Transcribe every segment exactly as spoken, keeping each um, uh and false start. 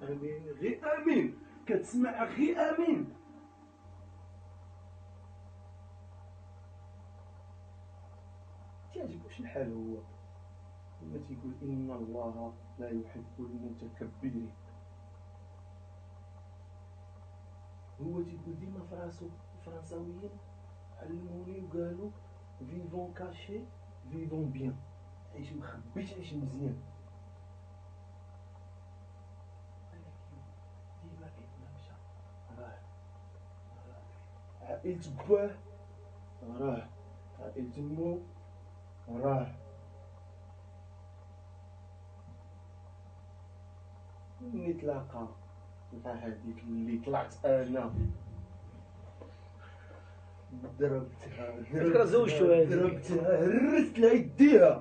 امين غير امين، كتسمع غير امين. تعجبوش الحال هو هو تيقول ان الله لا يحب المتكبرين. هو تيقول ديما فراسو الفرنساويين علموني وقالوا فيفون كاشي فيفون بيان، عيش مخبي تعيش مزيان. ولكن ديما فين ما مشى راه عائلة باه، راه عائلة مو، راه ملي تلاقى مع هذيك اللي طلعت انا ضربتها فكرة زوجته هذيك. ضربتها هرست لها يديها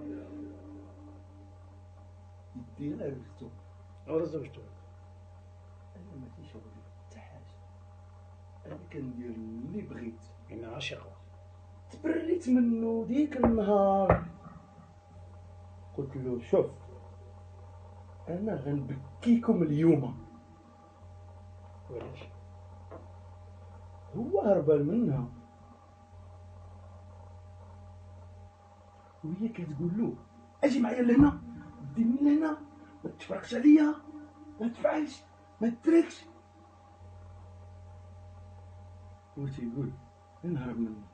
يديها هرستو. ورا زوجته. انا ما فيش شغل حتى حاجه، انا كندير اللي بغيت. انا عاشقة. تبريت منه ديك النهار، قلت له شوف انا غنبكيكم اليوم. وعلاش؟ هو هربان منها وهي كتقول له اجي معايا لهنا، دي من لهنا، ما تفرقش عليا، ما تفعلش، ما تدركش. هو تيقول نهرب منه.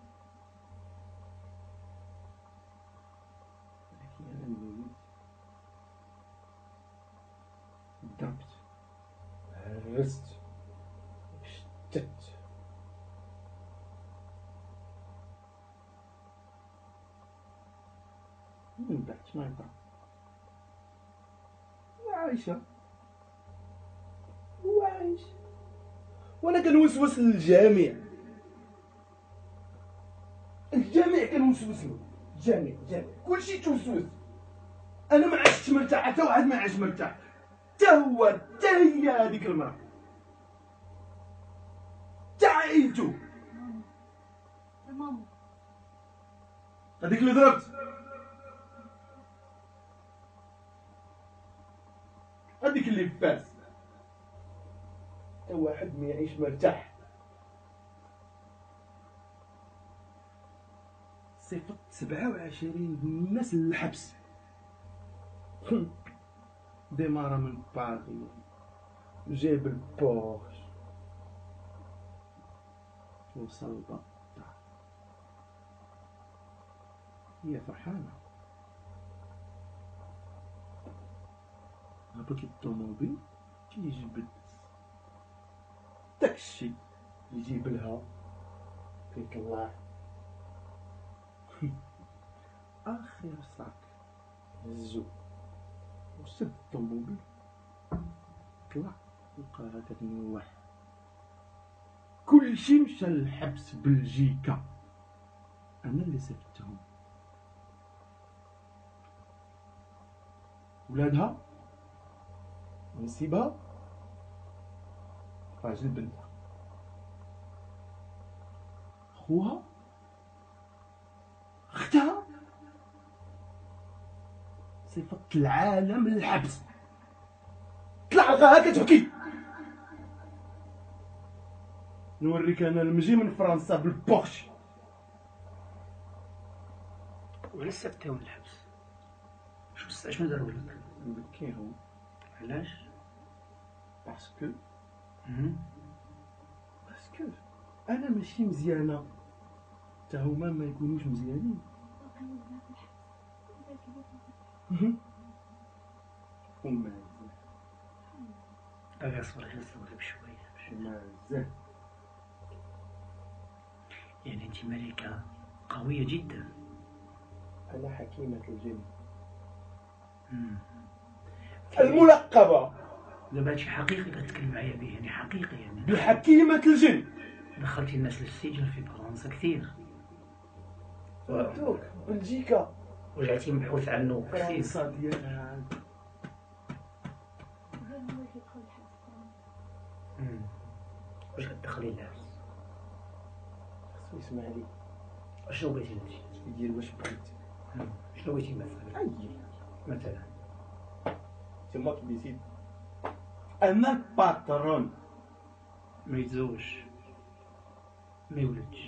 لكن انا من وليت ضربت هرست شتت. من بعد شنو يطرا؟ عايشة هو عايش وانا كنوسوس للجميع، الجميع كنوسوس له، الجميع الجميع كلشي توسوس. انا ما عشتش مرتاح، حتى واحد ما عاش مرتاح، حتى هو حتى هي هذيك المرأة حتى عائلته. ماما هذيك اللي ضربت، هذيك اللي فاس، حتى واحد ما يعيش مرتاح. صيفط سبعة وعشرين الناس للحبس. ديمارة من باغي، جايب البورش، وصل الدار، هي فرحانة. هبط للطوموبيل تيجبد داكشي يجيب لها كيطلع اخر صاك هزو وسد الطوموبيل، طلع لقاها كتنوح. كلشي مشى للحبس بلجيكا، انا اللي سفتهم. ولادها نسيبها راجل بنتها، خوها اختها صيفط العالم للحبس. طلع لقاها كتبكي. نوريك انا المجي من فرنسا بالبورش. ولسه فتاو من الحبس. شو شنو داروا لك؟ نبكيهم. علاش؟ باسكو باسكو انا ماشي مزيانه، حتى هما ما يكونوش مزيانين. ومازال باغي اصبر غير نصبر بشويه. مازال يعني انت ملكة قوية جدا. انا حكيمة الجن مم. الملقبة دابا هادشي حقيقي كتكلم معايا به، يعني حقيقي يعني بحكيمة الجن. دخلتي الناس للسجن في فرنسا كثير، فهمتوك بلجيكا ورجعتي مبحوث عنه كثير. فرنسا ديالها عاد. مم. واش غتدخلي الناس؟ خصو يسمع لي. شنو بغيتي انت؟ يدير واش بغيت. شنو بغيتي مثلا؟ اي مثلا تما كي ديسيد انا الباترون. ما يتزوجش، ما يولدش،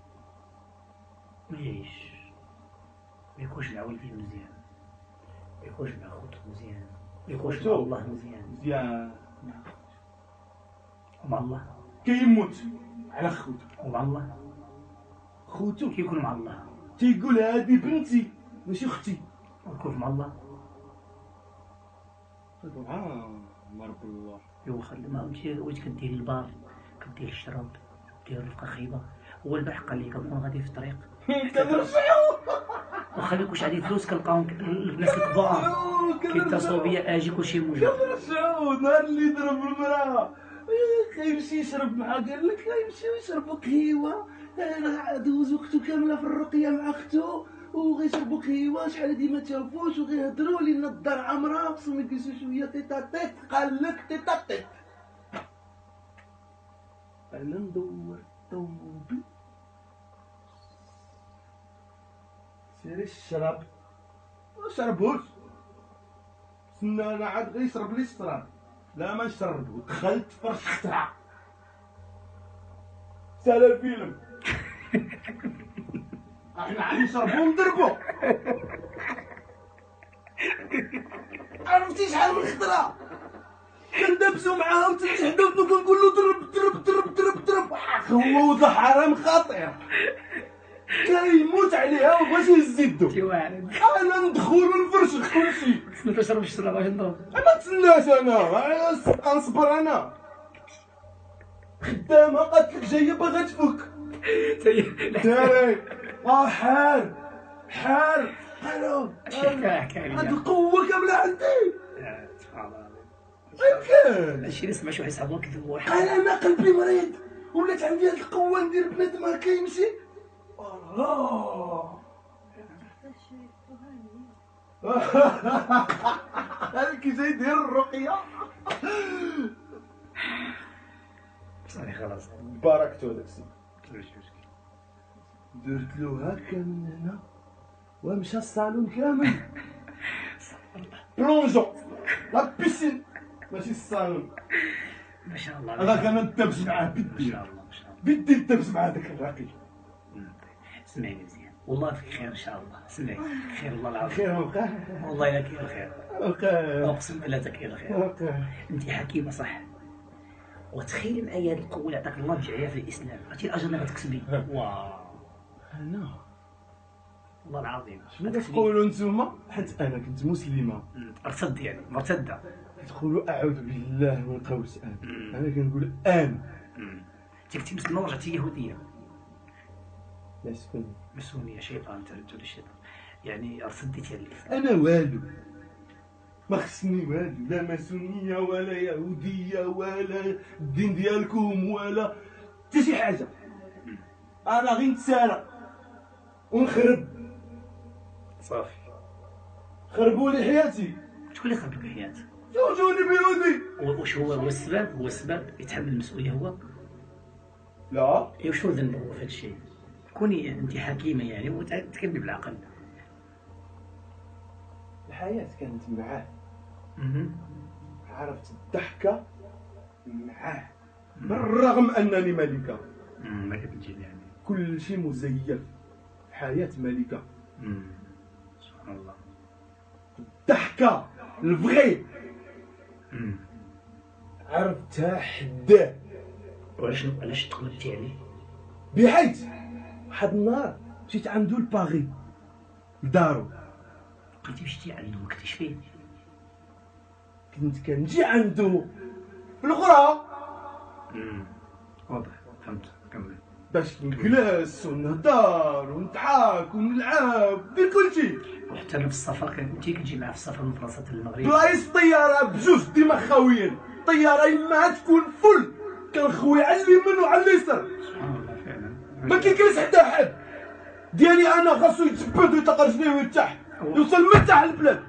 ما يعيش، ما يكونش مع والديه مزيان، ما يكونش مع خوتو مزيان، ما يكونش مع الله مزيان. مزيان ومع الله كيموت على خوتو، ومع الله خوتو كيكون مع الله، تيقول هادي بنتي ماشي اختي، ويكون مع الله. اه ما رب الله. ايوا خلي ما مشي واش كدير البار، كدير الشراب، كدير رفقه خايبه. هو البارح قال لي كنكون غادي في الطريق كنرجعو واخا ما يكونش عندي فلوس كنلقاهم الناس الكبار كيتصلوا بيا اجي كلشي موجود. كنرجعو نهار اللي ضرب المراه كيمشي يشرب معاه، قال لك غيمشيو يشربوا قهيوه، راه دوز وقتو كامله في الرقيه مع اختو وغيشربوا قهيوه، شحال هادي ما تشافوش وغيهضروا لينا الدار عامره، خصهم يجلسوا شويه تيتا تيت. قال لك تيتا تيت. انا ندور طوبي سيري الشراب ما شربوش، سنا انا عاد غيشرب لي الشراب، لا ما نشربو. دخلت فرشتها سال الفيلم. احنا غادي نشربو ونضربو. عرفتي شحال من خطره كندابسو معاها وتنتحدو كنقول له ضرب ضرب ضرب ضرب ضرب. هو وضع حرام خطير كيموت عليها وبغاش يهز يدو. واعر انا ندخل ونفرشخ كلشي. ما تشربش الشراب باش نضرب. ما تسناش انا نبقى نصبر. انا خدامه قالت لك جايه باغا تفك داري. اه حار حار حار. هاد القوه كامله عندي. سبحان الله يمكن هادشي اللي سمع شي واحد صاحبو كذب واحد. قال انا قلبي مريض ولات عندي هاد القوه ندير بنادم هكا يمشي. الله هذاك جاي يدير الرقيه. صافي خلاص باركتو داكشي. درت له هكا من هنا ومشى الصالون كامل بلونجو لا بيسين ماشي الصالون. ما شاء الله. هذاك انا ندبس معاه ما بدي شاء الله ما شاء الله. بدي ندبس مع هذاك الراقي. سمعني مزيان والله فيك خير ان شاء الله. سمعني خير والله العظيم. خير وقع والله الا كاين الخير. وقع اقسم بالله تا كاين الخير. وقع. انت حكيمه صح. وتخيل معايا هذه القوه اللي عطاك الله بجعلها في الاسلام، عرفتي الاجر اللي غتكسبي. واو انا والله العظيم. شنو كتقولوا نتوما؟ حيت انا كنت مسلمه ارتد يعني مرتده. كتقولوا اعوذ بالله من قوس ان. انا كنقول ان. انت كنتي مسلمه ورجعتي يهوديه. لا سكن مسلميه شيطان تردد الشيطان يعني ارتديتي على الاسلام. انا والو ما خصني والو، لا ماسونيه ولا يهوديه ولا الدين ديالكم ولا حتى شي حاجه. انا غير نتسارع ونخرب. صافي خربوا لي حياتي. شكون اللي خرب لك الحياه؟ زوجوني بيهودي. واش هو هو السبب؟ هو السبب يتحمل المسؤوليه هو؟ لا ايوا شنو ذنبه هو في هذا الشيء؟ كوني انت حكيمه يعني وتكلمي بالعقل. الحياه كانت معاه، اها عرفت الضحكه معاه بالرغم انني ملكه. امم ما كتجي يعني كل شيء مزيف. حياه ملكه. امم سبحان الله. الضحكه الفغي امم عرفتها حداه. وعلاش علاش تقلبتي عليه؟ بحيث واحد النهار مشيت عنده لباغي لدارو. بقيتي مشيتي عنده ما كنتيش فيه؟ كنت كنجي عنده في الغرة امم واضح فهمت. كمل. باش نجلس ونهضر ونضحك ونلعب ندير كلشي. وحتى انا في السفر كنت كنجي معاه في السفر من فرنسا للمغرب. بلايص طياره بجوج ديما خاويين. طياره يما تكون فل كنخوي على اليمين وعلى اليسار. سبحان الله فعلا. ما كيجلس حتى حد ديالي انا خاصو يتثبت ويتقرش ليه ويرتاح يوصل من تحت البلاد.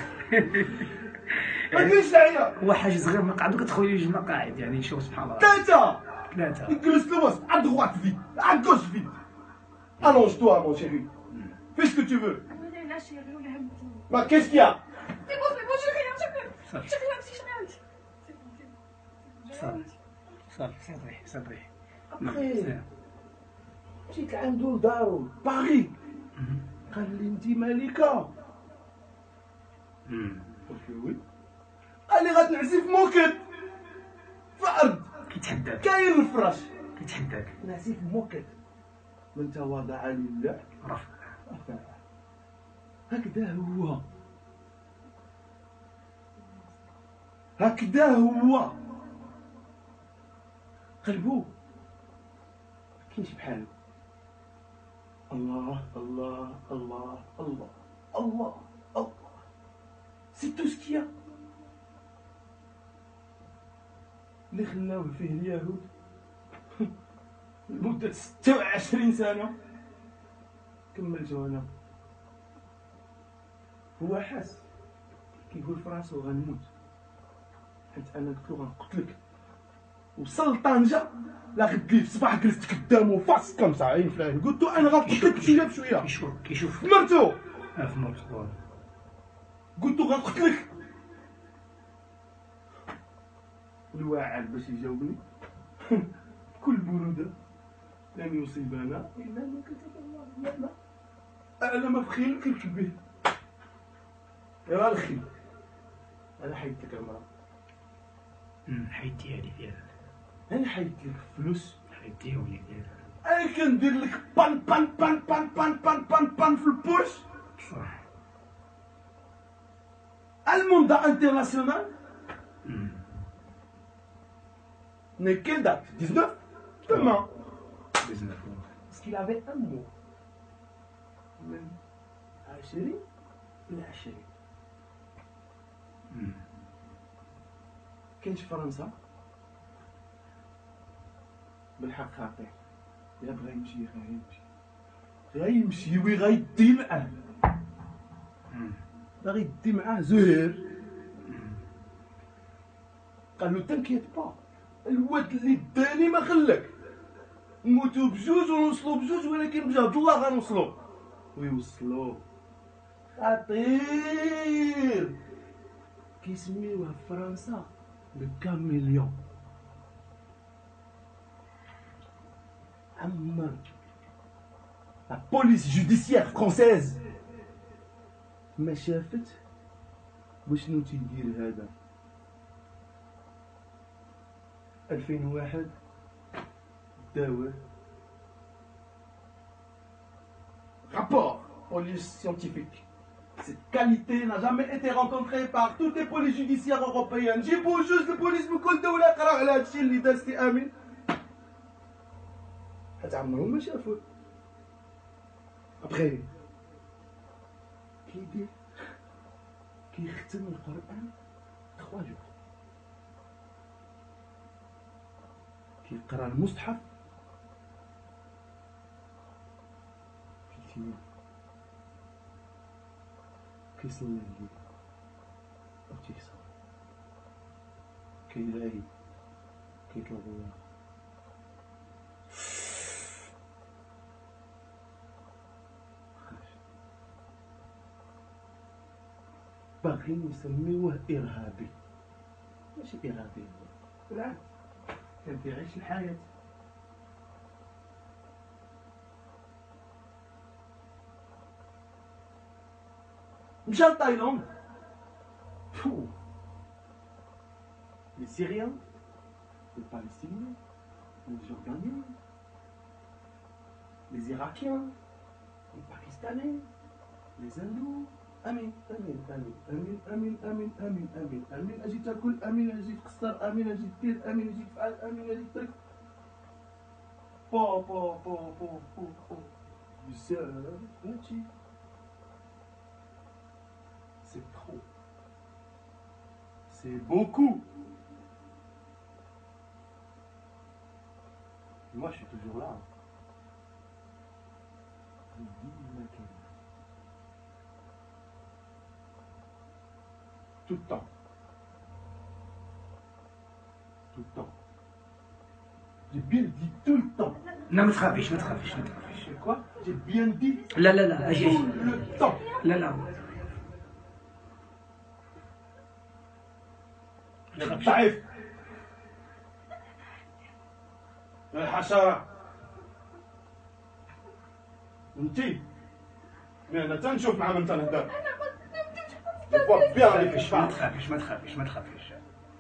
ما كاينش داعيه. هو حاجز غير مقعد وكتخوي جوج مقاعد يعني. شوف سبحان الله. ثلاثه ثلاثه يجلس له وسط à droite vite à gauche vite. Allonge-toi mon chéri. Fais ce que tu veux. Mais qu'est-ce qu'il y a? C'est bon, c'est bon, j'ai rien, j'ai rien. J'ai rien, si j'ai rien. C'est bon, c'est bon. صافي صافي صافي صافي. ابخي مشيت لعندو لدارو باغي، قال لي انت مالكه؟ قلت له وي. قال لي غتنعسي في موكيت في الارض كيتحداك كاين الفراش، كيتحداك نعسي في موكيت. من تواضع لله رفع. رفع. هكذا هو، هكذا هو قلبو كاينش بحالو. الله الله الله الله الله الله، سي تو سكيا اللي خلاوه فيه اليهود لمدة ستة وعشرين سنة. كملتو انا. هو حاس كيقول في راسو غنموت، حيت انا قلت له غنقتلك. وصل طنجة لا غد لي في الصباح جلست قدامو فاس كمسة عين في العين، قلت له انا غنقتلك شويه بشويه. كيشوف كيشوف مرتو اه في مرتو. قلت له غنقتلك. الواعد باش يجاوبني بكل برودة، لن يصيبنا الا ما كتب الله لنا. اعلى ما بخيل كيركب به. يا الخي انا حيدت لك المراه، حيدتيها لي ديالها، انا حيدت لك فلوس، حيدتيهم لي ديالها. انا كندير لك بان بان بان بان بان بان بان بان في البوش. صح. الموندا انترناسيونال. Mais quelle date? dix-neuf? Demain. dix-neuf. Parce qu'il avait un mot. من عشرين إلى عشرين. كاينش فرنسا بالحق خاطئ. يا بغا يمشي غيمشي غيمشي وي غيدي معاه، باغي يدي معاه زهير. قال له تنكيت با، الواد اللي داني ما خلاك، نموتو بجوج ونوصلو بجوج، ولكن بجهد الله غنوصلو. ويوصلو خطير. كيسميوه في فرنسا لو كاميليون. عمر لا بوليس جوديسيير فرونسيز ما شافت وشنو تيدير هذا. ألفين وواحد داوه rapport police scientifique. Cette qualité n'a jamais été rencontrée par toutes les polices judiciaires européennes. جيبوا جوج البوليس من كل دولة يقراو على هادشي اللي دار سي امين، حتى عمرهم ما شافوه. ابخي كيدير كيختم القرآن ثلاثة جوج، كيقرا المصحف كيتيم، كيصلي الليل وتيصوم، كيلاهي، كيطلب الله. باغيين يسميوه إرهابي، ماشي إرهابي بالعكس، كان كيعيش الحياة. مشى لتايلاند. فو لي سيريان، لي باليستينيان، لي جوردانيان، لي إراكيان، لي باكستانيين، لي زندو. امين امين امين امين امين امين امين امين امين. اجي تاكل امين، اجي تقصر امين، اجي دير امين، اجي تفعل امين، اجي ترك. بو بو بو بو بو بو بزاف هادشي. سي ترو، سي بوكو. Moi je suis toujours là. Je dis ma clé. Tout le temps. Tout le temps. J'ai bien dit tout le temps. لا ما تخافيش ما تخافيش ما تخافيش. C'est quoi? J'ai bien dit لا لا لا اجي tout le temps. لا لا ضعيف. الحشرة انتي مي انا تنشوف مع من تنهدر فوا بيان عليك ما الشفاء. تخافيش ما تخافيش ما تخافيش.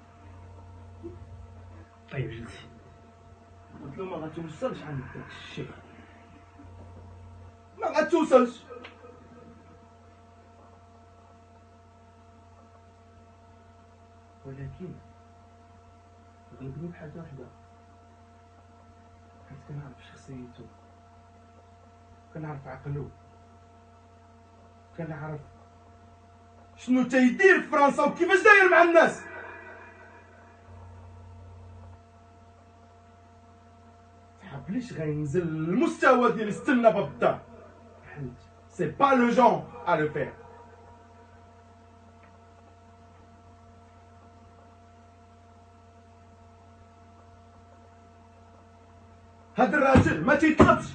طيب جلسي. قلت له ما غتوصلش عند داك الشيء، ما غتوصلش. ولكن غلبني بحاجه وحده، حيت كنعرف شخصيته، كنعرف عقلو، كنعرف شنو تيدير في فرنسا وكيفاش داير مع الناس. تحبليش غينزل للمستوى ديال استنى باب الدار، حيت سي با لو جون ا لو فير. هاد الراجل ما تيطلبش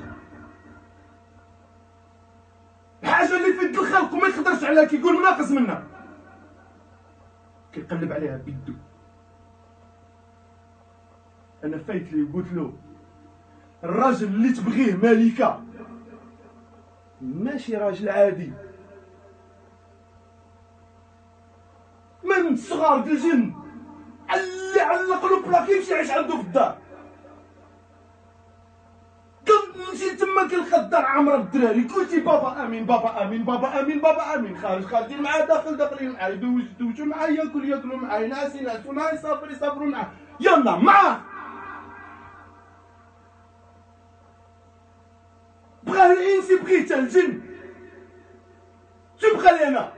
الحاجه اللي في يد الخلق وما يقدرش عليها، كيقول مناقص منها، كيقلب عليها بيدو. انا فايت لي وقلت له الراجل اللي تبغيه ملكه ماشي راجل عادي، من صغار د الجن اللي علق له بلاك يمشي يعيش عنده في الدار. مشيت تما كنلقى الدار عامره بالدراري، قلتي بابا امين بابا امين بابا امين بابا امين، خارج خارجين معاه، داخل داخلين معاه، يدوز يدوزوا معاه، ياكل ياكلوا معاه، ينعس ينعسوا معاه، يسافر يسافروا معاه، يلا معاه. بغاه الانس بغيت الجن، تبقى لي انا.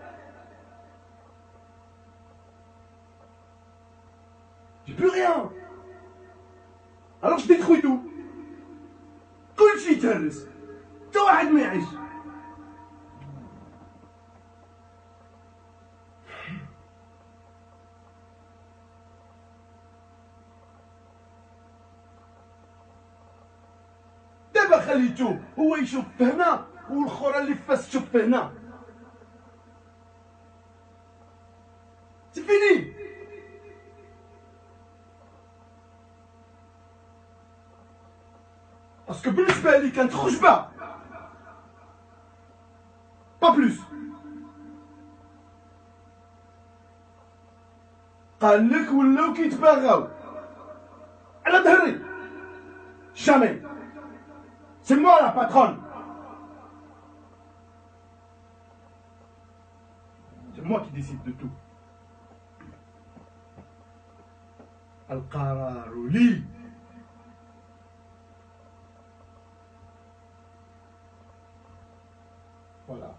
J'ai plus rien. Alors je détruis tout. كلشي يتهرس، حتى واحد ما يعيش. دابا خليتو هو يشوف هنا والخرى اللي فاس تشوف هنا. سي فيني. باسكو بالنسبه لي كانت خشبه با بلوس. قال لك ولاو كيتباغاو على ظهري. جامي سي موا لا باترون، سي موا كي ديسيد دو تو. القرار لي. فوالا.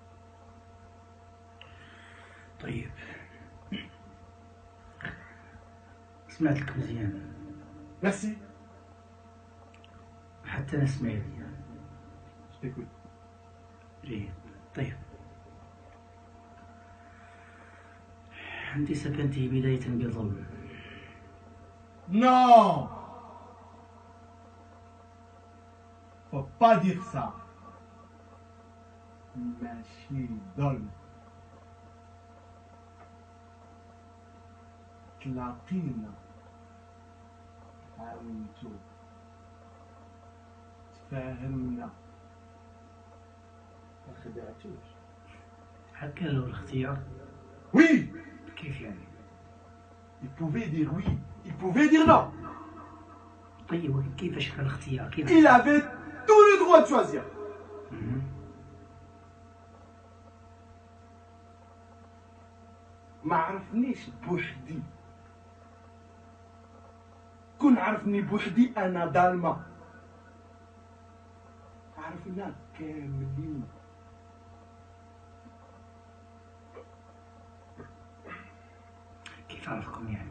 طيب سمعت لك مزيان. ميرسي. حتى انا سمعت لي. تيكوت. جيد. طيب انت سكنت بداية بظلم. Non, faut pas dire ça. ماشي ظلم، تلاقينا، عاونتو، تفاهمنا، ما خدعتوش. هكا لو الاختيار. Oui, كيف يعني؟ il pouvait dire oui, il pouvait dire non. طيب كيفاش كان الاختيار؟ كيف؟ Il avait tout le droit de choisir. مم. ما عرفنيش بوحدي، كون عرفني بوحدي انا ظالمه، عرفنا كاملين. كيف عرفكم يعني؟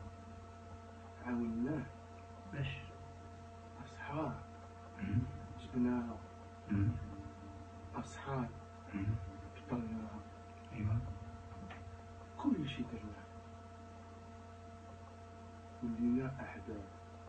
عاوناه باش اصحاب، مم. جبناها مم. اصحاب، مم. قتلناها، ايوا كل شيء درناه، ولينا احباب.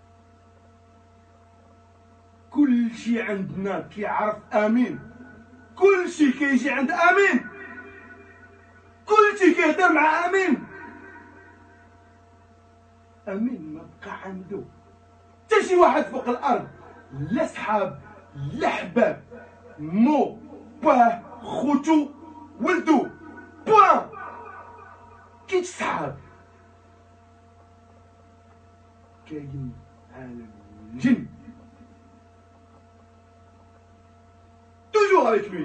كل شيء عندنا كيعرف امين، كل شيء كيجي عند امين، كل شيء كيهدر مع امين. امين ما بقى عنده حتى شي واحد فوق الارض، لا صحاب لا حباب، مو باه خوتو ولدو بوان. كاينش صحاب، كاين عالم الجن توجور افيك لوي،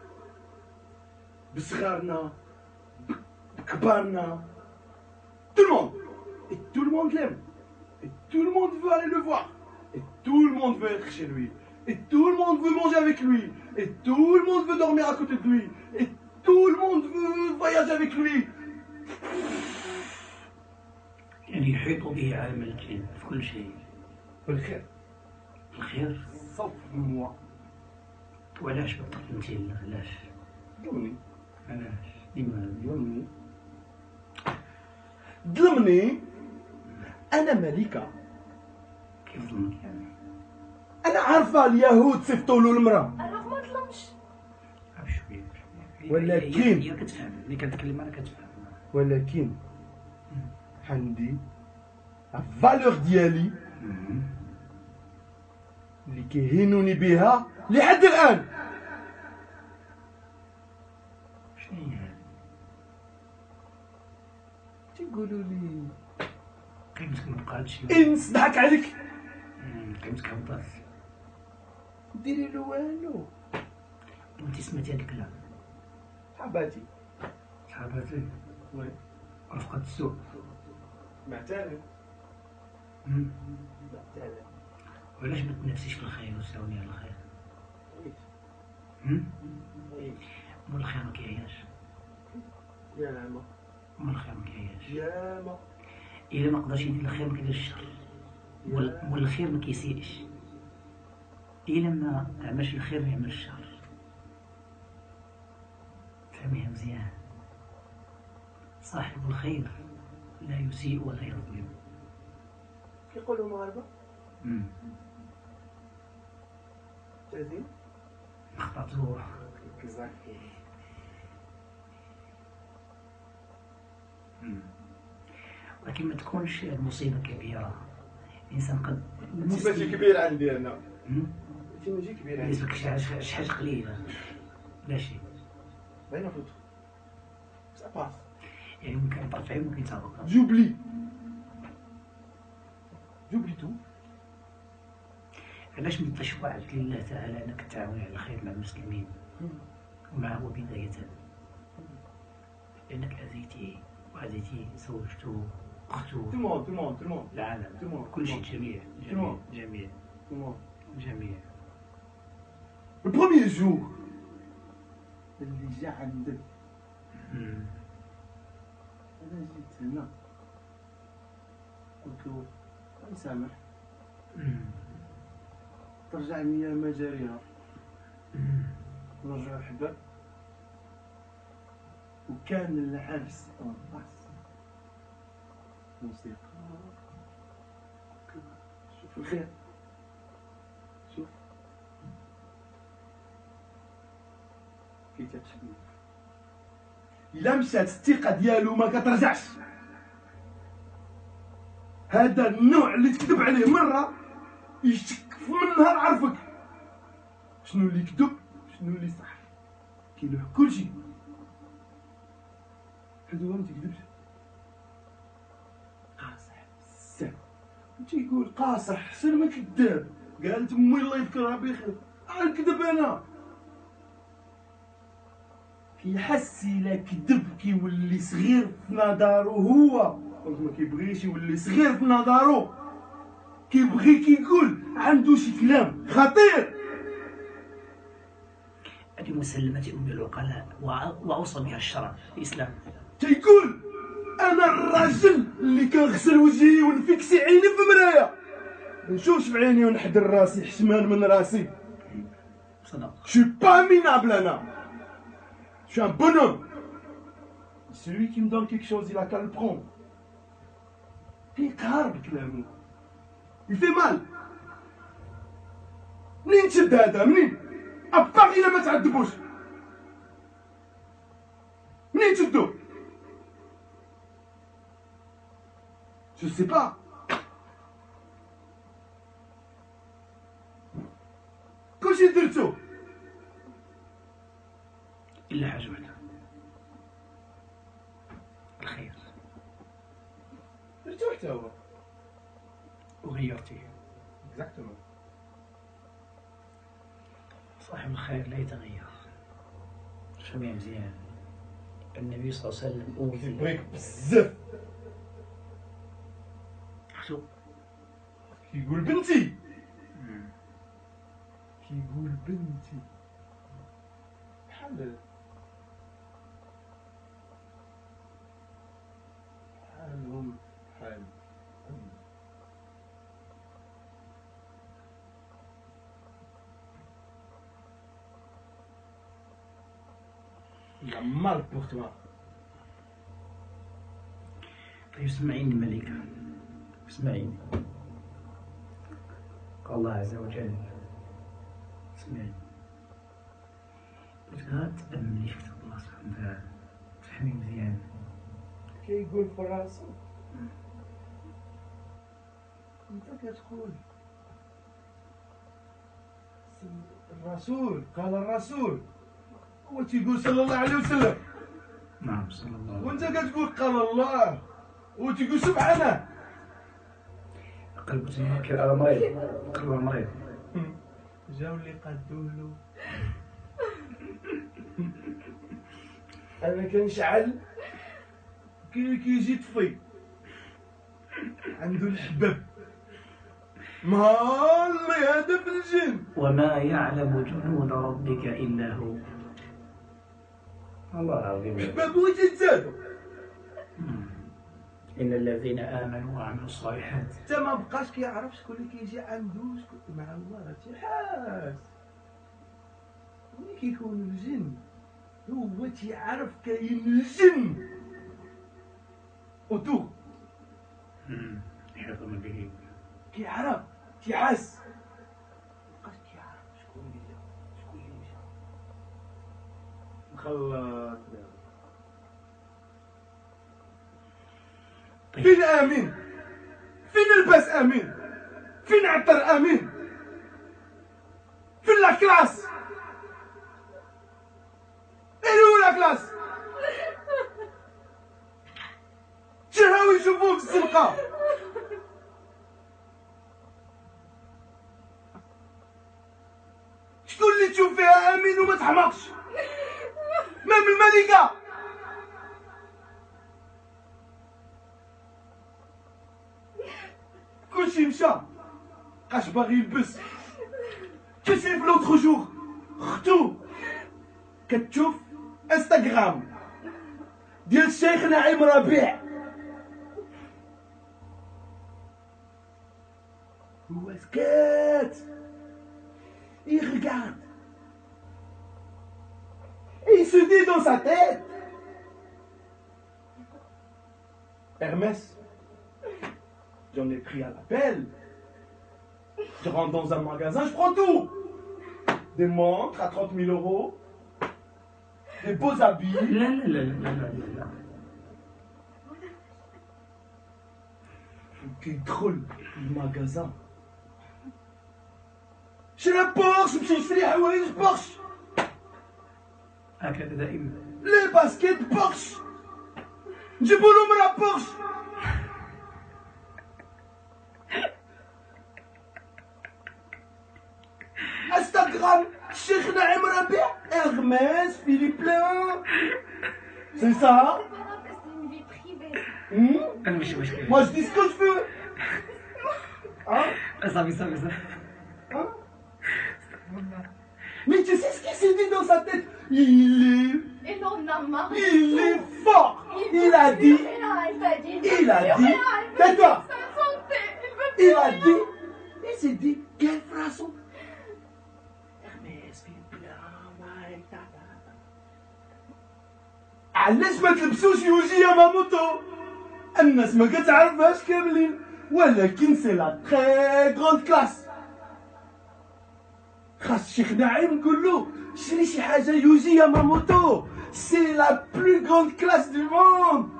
بصغارنا بكبارنا، tout le monde, et tout le monde l'aime, et tout le monde veut aller le voir, et tout le monde veut être chez lui, et tout le monde veut manger avec lui, et tout le monde veut dormir à côté de lui, et tout le monde veut voyager avec lui. يعني يحيط به عالم الجن في كل شيء. بالخير. الخير. صوف موا. وعلاش بطل تمثيل؟ علاش؟ ظلمني. علاش؟ ديما ظلمني. ظلمني. أنا ملكة. كيف ظلمك يعني؟ أنا عارفة اليهود صيفطوا له المرأة. أنا ما ظلمش. عرف شوية. ولكن هي كتفهم، ملي كنتكلم أنا كتفهم. ولكن عندي الفالور ديالي اللي كيهينوني بها لحد الان. شنو هي؟ تيقولوا لي قيمتك ما بقاتش. انس ضحك عليك. قيمتك هبطات. ديري له والو. وانت سمعتي هاد الكلام؟ صحاباتي. صحاباتي؟ وي. رفقة السوق. معترف. معترف. وعلاش ما تنافسيش في الخير وتساوني على الخير؟ عيش. مول الخير ما كيعياش. ياما. مول الخير ما كيعياش. ياما. إلا ما قدرش يدير الخير ما كيديرش الشر. مول الخير ما كيسيئش. إلا ما عملش الخير ما يعملش الشر. فهميها مزيان. صاحب الخير لا يسيء ولا يظلم. كيقولوا المغاربة؟ جازين؟ خطأتوه. ولكن ما تكونش المصيبة كبيرة. الإنسان قد ماشي ماشي كبير عندي أنا. مم؟ ماشي ماشي كبير عندي. بالنسبة لك شي حاجة شي حاجة قليلة. لا شيء. باينة فوتو. سا باس. يعني ممكن يطرف عين ممكن يتابق. جوبلي. جوبلي تو. علاش ما تشفعت لله تعالى أنك تعاون على الخير مع المسلمين ومعه بداية؟ لأنك أذيتيه وأذيتيه زوجته أخته. تو الموند تو الموند تو الموند. العالم كل شيء. جميع جميع جميع جميع. البروميير جور اللي جا عندك أنا جيت هنا قلت له نسامح ترجع مياه مجاريها نرجعو أحباب. وكان العرس أنقص موسيقى. شوف الخير، شوف كي تتحمل. إلا مشات الثقة ديالو ما كترجعش. هذا النوع اللي تكذب عليه مرة يشك من نهار عرفك شنو اللي كذب شنو اللي صح. كيلوح كلشي. حيت هو ما تيكذبش. قاصح بزاف. تيقول قاصح حسن ما كذاب. قالت امي الله يذكرها بخير غنكذب انا. كيحس الا كذب كيولي صغير في نظرو هو، دونك ما كيبغيش يولي صغير في نظرو. كيبغي كيقول عنده شي كلام خطير. هذه مسلمة أم العقلاء وأوصى بها الشرع في الإسلام. تيقول انا الراجل اللي كنغسل وجهي ونفكسي عيني في مرايه، نشوفش في عيني ونحضر راسي حشمان من راسي. صدق. شو با مينابل انا. Je suis un bonhomme. Celui qui me donne quelque chose, il a qu'à le prendre. كيقهر بكلامه. Il fait mal. منين تشد هذا منين؟ أبار إلا ما تعذبوش. منين تشدو؟ Je sais pas. إلا حاجة وحدة، الخير. درتو حتى هو وغيرتيه. اكزاكتومون. صاحب الخير لا يتغير. سمع مزيان، النبي صلى الله عليه وسلم أوذي. كيبغيك بزاف. شو كيقول بنتي، كيقول بنتي بحال بحالهم بحال لا مال بور توا. طيب اسمعيني الملكة، اسمعيني. قال الله عز وجل، اسمعيني، قلت تأملي في كتاب الله سبحانه وتعالى، تفهمي مزيان. كيقول في راسو انت كتقول الرسول قال الرسول، هو تيقول صلى الله عليه وسلم، نعم صلى الله عليه وانت وسلم. كتقول قال الله وتيقول سبحانه. قلبتي هكا مريض، قلبه مريض. جاو اللي قادولو انا كنشعل كي كيجي طفي عنده الحباب مهالي هذا في الجن. وما يعلم جنود ربك إلا هو. الله العظيم. حباب هو تيتزادو. إن الذين آمنوا وعملوا الصالحات. حتى ما بقاش كيعرف شكون اللي كيجي عنده شكون مع الله، راه تيحاس. ملي كيكون الجن هو تيعرف كاين الجن اوتور، يحيط من به. كيعرف تيحاس. مابقاش كيعرف شكون اللي جا شكون اللي مشى. مخلط. طيب. فين امين؟ فين الباس امين؟ فين عطر امين؟ فين لا كلاس؟ اين لا كلاس؟ تيهاو يشوفوه في الزنقه. شكون اللي تشوف فيها امين وما تحمقش؟ مام الملكه. كلشي مشى بقاش باغي يلبس. تسي في لوطخ جور اختو كتشوف انستغرام ديال الشيخ نعيم ربيع، هو سكات il regarde et il se dit dans sa tête, Hermès, j'en ai pris à l'appel. Je rentre dans un magasin, je prends tout. Des montres à trente mille euros, des beaux habits. لا لا لا لا لا لا. Qui drôle, le magasin. Chez la Porsche, je me suis dit, Porsche. هكذا دائما. Les baskets Porsche. J'ai voulu me la Porsche. Instagram, Cheikh Naïm Rabia, Hermès, Philippe Léon. C'est ça? C'est une vie privée. Hmm? أنا مش مشكلة. Moi je dis ce que je veux. Hein? صافي صافي صافي. Hein? Mais tu sais ce qu'il s'est dit dans sa tête? Il est... Et non, on a marre. Il est fort. Il a dit... Il a dit... Tais-toi. Il a dit... Il s'est dit... Quelle façon? Hermès, Philippe Léon, ouais, tata. علاش ما تلبسوش يوجي ياماموتو؟ الناس ما كتعرفهاش كاملين، ولكن سي لا تري غروند كلاس. خاص الشيخ نعيم نقول له شري شي حاجه يوجي ياماموتو، سي لا بلو غروند كلاس دو موند.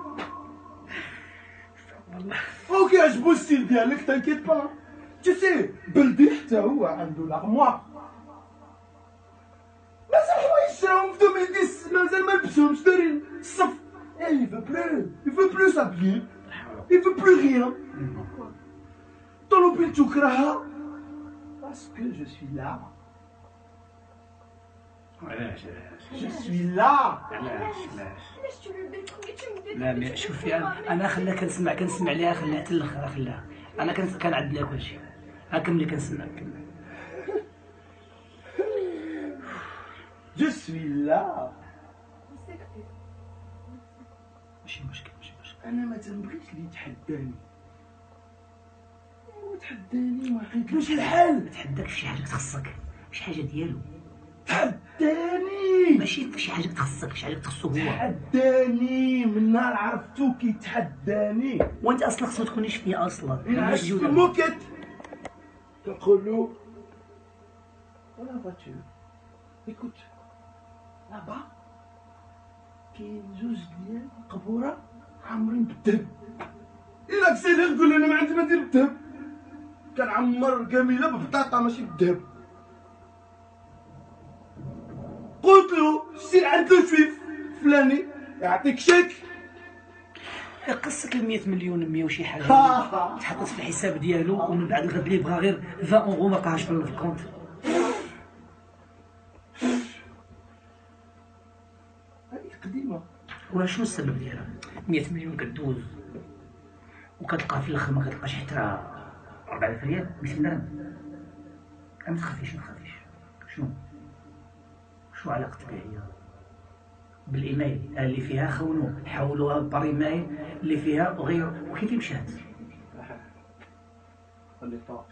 اوكي عجبو الستيل ديالك تانكيت با. Tu sais بلدي حتى هو عنده لارموار. مازال حوايج شراهم في ألفين وعشرة، مازال ما لبسهمش دايرين الصف. Il veut plus, il veut plus s'habiller, il veut plus rien. طلوبيل تكرهها باسكو جو سوي لا. علاش علاش جو سوي لا. علاش علاش علاش tu le détruis tu me détruis. لا مي شوفي انا أنا خلاها كنسمع كنسمع ليها خلاها حتى الاخر خلاها انا كان كنعدل لها كلشي هاك ملي كنسمع كمل. جو سوي لا. ماشي مشكل ماشي مشكل. انا ما تنبغيش اللي يتحداني. هو تحداني ما لقيتلوش الحل. ما تحداكش في شي حاجه تخصك شي حاجه ديالو. تحداني ماشي في شي حاجه تخصك شي حاجه تخصو هو. تحداني من نهار عرفتو كيتحداني. وانت اصلا خصك ما تكونيش فيا اصلا. عشت في الموكت تقول له ولا فاتور ايكوت لابا كاين جوج ديال القبوره عامرين بالذهب. الا كسيني تقول لي انا ما عندي ما ندير بالذهب. كنعمر كامله ببطاطا ماشي بالذهب. قلت له سير عند لو شويف فلاني يعطيك شيك. قصك ال مية مليون مية وشي حاجه تحطت في الحساب ديالو ومن بعد الغد اللي بغا غير عشرين اورو ما بقاش في الكونت. هذه قديمه. وشنو السبب ديالها؟ مية مليون كدوز وكتلقى في الاخر ما كتلقاش حتى أربعة آلاف ريال ميتين درهم. ما تخافيش ما تخافيش. شنو شنو علاقتك هي بالايميل اللي فيها خونوا حولوها بار ايميل اللي فيها غير وكاين اللي مشات. خلي طاق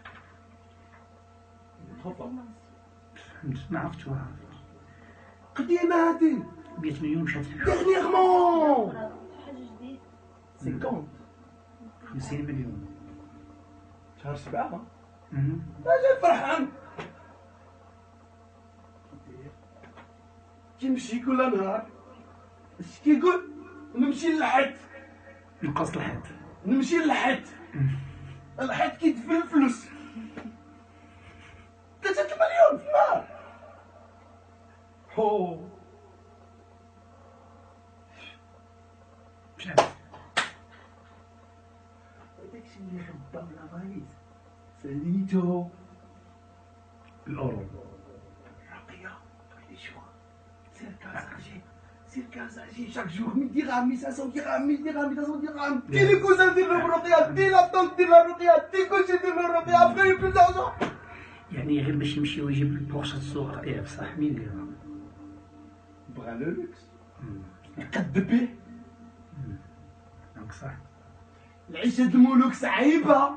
خطا ما عرفتش ما عرفت. قديمه هذه. مية مليون مشات ديرنيغمون حاجه جديده. خمسين خمسين مليون شهر سبعة. مهم. اجي فرحان كيمشي كل نهار اش كيقول نمشي للحد نقص الحد نمشي للحد الحد كيدفن الفلوس ثلاثة مليون في النهار. هو مشات داكشي اللي خبا ولا فايز ساليتو الاورو. رقية قال لي شوف سير كازاجي سير كازاجي شاك جور مية درهم خمسمية درهم مية درهم ثلاثمية درهم دي لي كوزان دير لهم الرقية دي لا طونط دير لها الرقية دي كلشي دير لها الرقية ابخي بلو دارجون. يعني غير باش يمشي ويجيب البورشه السوق ياك بصح مين يديرها؟ بغا لو لوكس يقد بيه. دونك صح العيشة د الملوك صعيبة.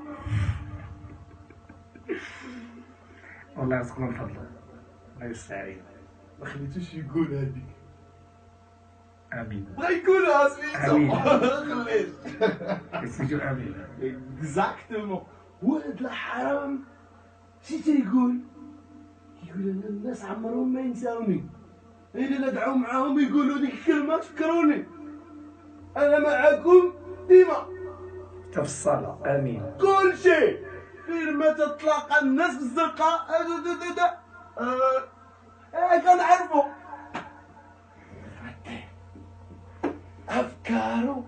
والله يرزقنا من فضله الله يستعين. ما خليتوش يقول هذيك. امين. بغا يقولها سميتو آمين. خليش. يسجل امين. اكزاكتومون. ولد الحرام شي تيقول؟ يقول انا الناس عمرهم ما ينساوني. الا ندعو معاهم يقولوا ديك الكلمة تفكروني. انا معاكم ديما. حتى في الصاله امين. كل شيء غير ما تتلاقى الناس بالزرقاء اه اه كنعرفو افكارو.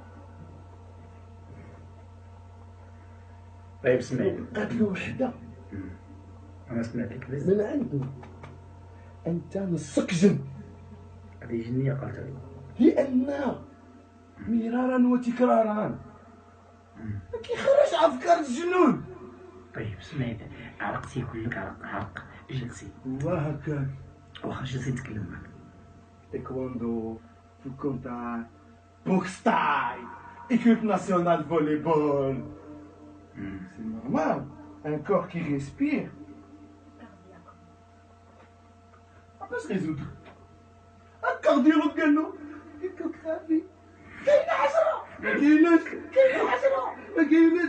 طيب سمعي قاتلو وحده انا سمعتك بزاف من عنده انت نسقجن هذه جنيه قالت لي لان مرارا وتكرارا كيخرج افكار الجنون. طيب سمعي عرقتي كلك عرق عرق جلسي وهكاك واخا جلسي نتكلم معاك. تايكوندو في الكونتاك بوكس تاي équipe nationale volleyball. C'est normal, un corps qui respire on peut se résoudre. Un cardiologue قال له échographie كاينة عشرة ما كايناش كاينة عشرة ما كايناش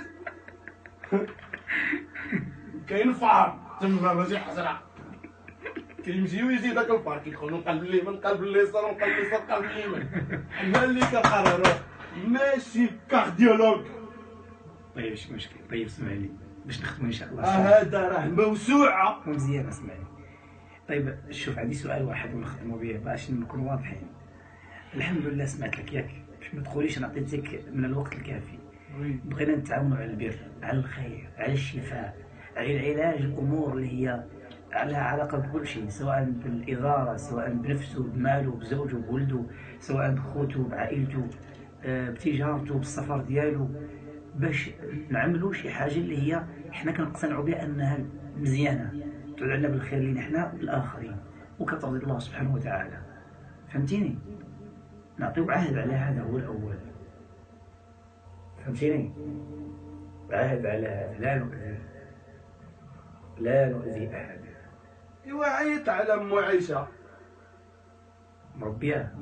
كاين فار تما ماشي حشرة. كيمشي ويجي داك الفار كيدخلو قلب اليمين قلب اليسار وقلب اليسار قلب اليمين. حنا اللي كنقررو ماشي كارديولوج. طيب اش مشكل؟ طيب اسمعني باش نخدموا ان شاء الله. آه هذا راه موسوعة مزيان اسمعني. طيب شوف عندي سؤال واحد ونخدموا به باش نكونوا واضحين. الحمد لله سمعت لك ياك، باش ما تقوليش انا عطيتك من الوقت الكافي. وي بغينا نتعاونوا على البر، على الخير، على الشفاء، على العلاج، الامور اللي هي لها علاقه بكل شيء، سواء بالاداره، سواء بنفسه، بماله، بزوجه، بولده، سواء بخوته، بعائلته، آه، بتجارته، بالسفر ديالو، باش نعملوا شي حاجه اللي هي حنا كنقتنعوا بها انها مزيانه، تعود علينا بالخير لينا حنا والاخرين، وكترضي الله سبحانه وتعالى. فهمتيني؟ نعطيو عهد على هذا هو الاول. فهمتيني؟ عهد على هذا، لا نؤذي لا نؤذي احد. ايوا عيط على ام عيشه، مربياه.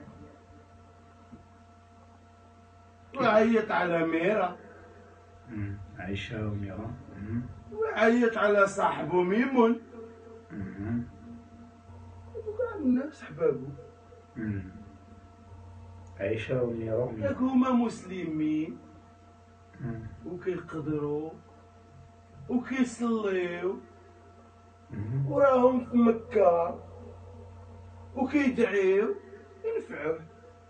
وعيط على ميرا، أمم، عائشه وميرا. أمم، وعيط على صاحبه ميمون، أمم، وكاع الناس حبابو. أمم. عائشه وميرا. ياك هما مسلمين أمم، وكيقدروا وكيصليو أمم. وراهم في مكة وكيدعيو ينفعوه.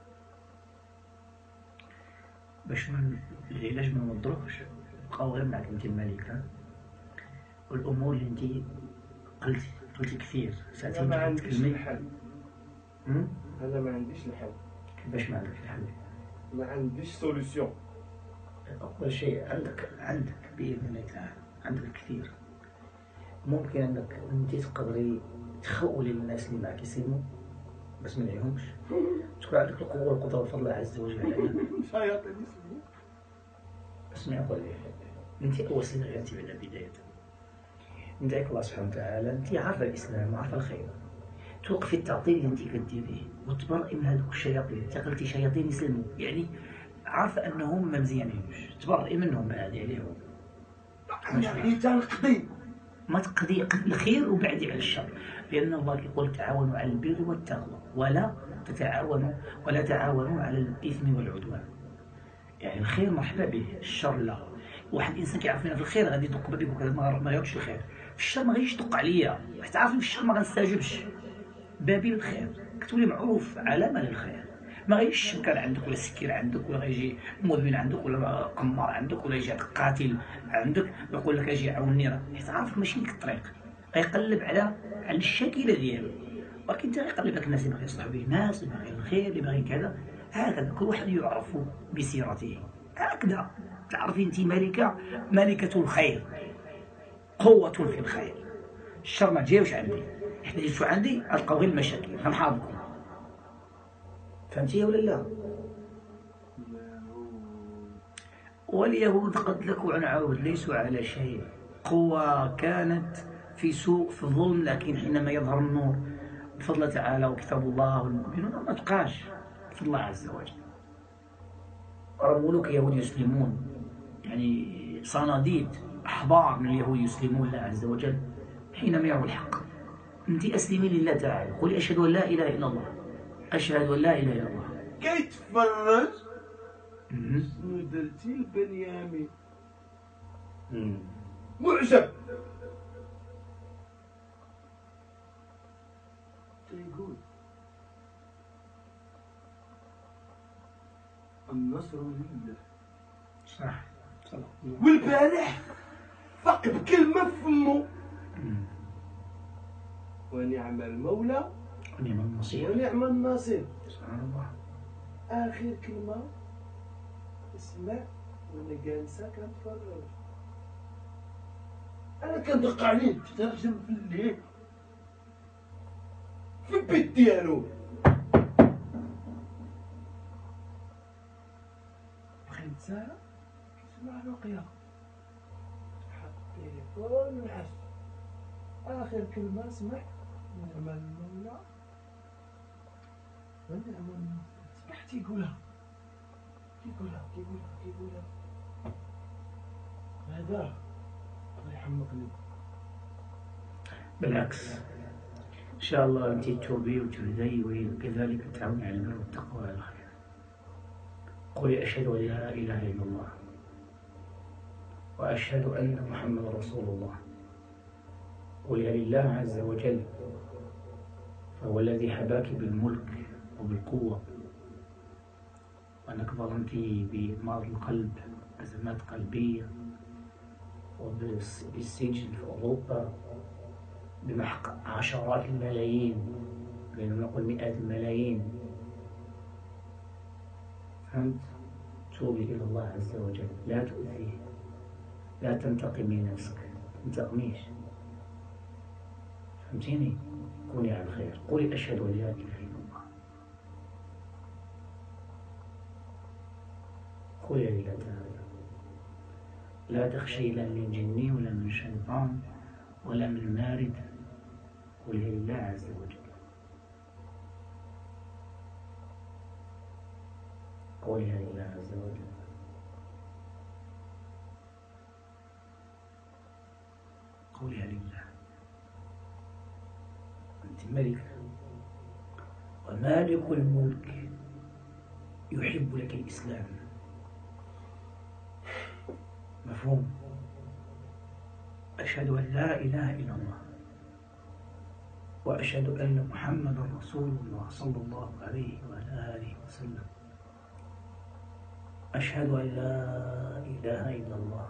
باش ما العلاج ما نوضروش، بقاو غير معك انت الملكه، والامور اللي انت قلتي قلتي كثير انا ساعتين ما عنديش تكلمي. الحل، أمم؟ انا ما عنديش الحل، كيفاش ما عندك الحل؟ ما عنديش سوليسيون. أول شيء عندك عندك بإذن الله تعالى عندك الكثير. ممكن أنك أنت تقدري تخولي الناس اللي معك يسلموا بس ما نعيهمش، تكون عندك القوة والقدرة والفضل الله عز وجل علينا. شياطين يسلموا. اسمعي أقول لك، أنت أول سنة أنت من البداية ندعيك الله سبحانه وتعالى، أنت عارفة الإسلام وعارفة الخير، توقفي التعطيل اللي أنت كديريه وتبرئي من هذوك الشياطين. أنت قلتي شياطين يسلموا، يعني عارفة أنهم ما مزيانينش، تبرئي منهم بعدي عليهم. انا غير تنقضي. ما تقضي قد الخير وبعدي على الشر، لأن الله يقول تعاونوا على البر والتقوى ولا تتعاونوا ولا تعاونوا على الإثم والعدوان. يعني الخير مرحبا به، الشر لا. واحد الإنسان كيعرف في الخير غادي يدق بابي وكذا، ما ما يردش الخير. في الشر ما غاديش يدق عليا، حيت عارف في الشر ما غنستجبش. بابي الخير كتولي معروف علامة للخير، ما غايجيش كان عندك ولا سكير عندك ولا غيجي مدمن عندك ولا قمار عندك ولا يجي قاتل عندك ويقول لك اجي عاوني، راه حيت عارفك ماشي ديك الطريق، غيقلب على على الشاكله ديالو. ولكن انت غيقلب لك الناس اللي باغي يصلحوا به الناس، اللي باغي الخير، اللي باغي كذا. هكذا كل واحد يعرف بسيرته. هكذا تعرفي انت ملكه، ملكه الخير، قوه في الخير. الشر ما تجيوش عندي، حيت جيتو عندي غتلقاو غير المشاكل، غنحاربكم. فهمتي ولا لا؟ واليهود قد لكوا عن عود ليسوا على شيء، قوة كانت في سوء في الظلم، لكن حينما يظهر النور بفضل تعالى وكتاب الله والمؤمنون ما تبقاش بفضل الله عز وجل. راه ملوك يهود يسلمون، يعني صناديد أحبار من اليهود يسلمون الله عز وجل حينما يروا الحق. انت أسلمي لله تعالى، قولي أشهد أن لا إله إلا الله، أشهد أن لا إله إلا الله. كيتفرج شنو درتي لبنيامين، معجب. تيقول النصر لله. صح صح. والبارح فق بكلمة في فمو، ونعم المولى ونعم النصير ونعم الناصر. سبحان الله. آخر كلمة اسمع وانا جالسة كنتفرج، أنا كندق عليه تترجم في الليل في البيت ديالو. بقيت ساعة كنسمع رقية، حط التليفون ونعس. آخر كلمة سمعت نعم المولى ونعم الناصر. صبحت يقولها كيقولها كيقولها كيقولها هذا الله يحمقني. بالعكس إن شاء الله أنت توبي وتهدي، وكذلك تعاوني على البر والتقوى وعلى الخير. قولي أشهد أن لا إله إلا الله وأشهد أن محمد رسول الله. قولي لله عز وجل، فهو الذي حباك بالملك وبالقوة وأنك ظلمتني بمرض القلب، أزمات قلبية، وبالسجن في أوروبا، بمحق عشرات الملايين، لأنه نقول مئات الملايين. فهمت؟ توبي إلى الله عز وجل، لا تؤذيه، لا تنتقم من نفسك، تنتقميش. فهمتيني؟ كوني على الخير، قولي أشهد أن لا إله إلا الله، قولي لله تعالى، لا تخشي لا من جني ولا من شيطان ولا من مارد، قولي لله عز وجل، قولها لله عز وجل. قولها لله، أنت ملك ومالك الملك، يحب لك الإسلام. مفهوم؟ أشهد أن لا إله إلا الله وأشهد أن محمدا رسول الله صلى الله عليه وعلى آله وسلم. أشهد أن لا إله إلا الله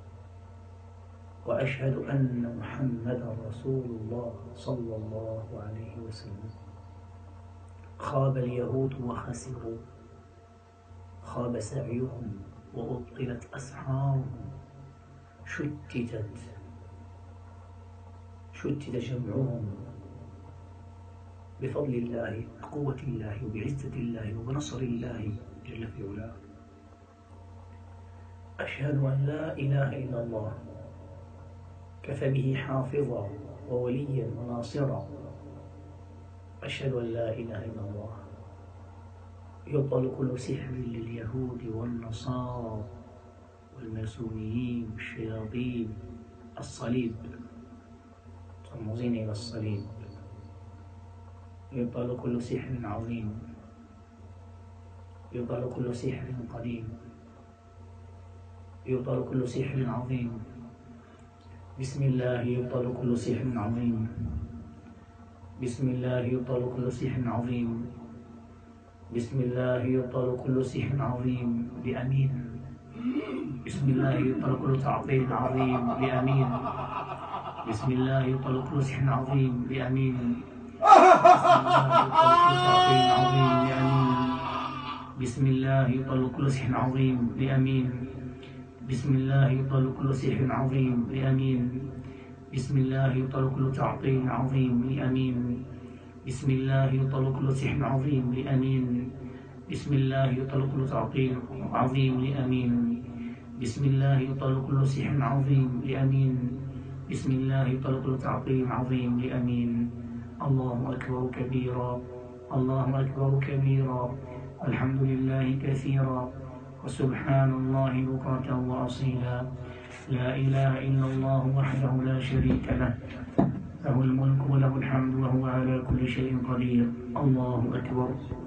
وأشهد أن محمدا رسول الله صلى الله عليه وسلم. خاب اليهود وخسروا، خاب سعيهم وأبطلت أسحارهم، شتتت شتت جمعهم بفضل الله، بقوة الله، وبعزة الله، وبنصر الله جل في علاه. أشهد أن لا إله إلا الله كفى به حافظا ووليا وناصرا. أشهد أن لا إله إلا الله يبطل كل سحر لليهود والنصارى والماسونيين والشياطين. الصليب، ترمزين إلى الصليب. يبطل كل سحر عظيم، يبطل كل سحر قديم، يبطل كل سحر عظيم. بسم الله يبطل كل سحر عظيم، بسم الله يبطل كل سحر عظيم، بسم الله يبطل كل سحر عظيم بأمين. بسم الله يبطل كل تعطيل عظيم بأمين. بسم الله يبطل كل سحر عظيم بأمين. بسم الله يبطل كل سحر عظيم بأمين. بسم الله يبطل كل سحر عظيم بأمين. بسم الله يبطل كل تعطيل عظيم بأمين. بسم الله يبطل كل سحر عظيم بأمين. بسم الله يبطل كل تعطيل عظيم لأمين. بسم الله يبطل كل سحر عظيم لأمين. بسم الله يبطل كل تعطيل عظيم لأمين. الله أكبر كبيرا، الله أكبر كبيرا، الحمد لله كثيرا، وسبحان الله بكرة وأصيلا. لا إله إلا الله وحده لا شريك له، له الملك وله الحمد وهو على كل شيء قدير. الله أكبر.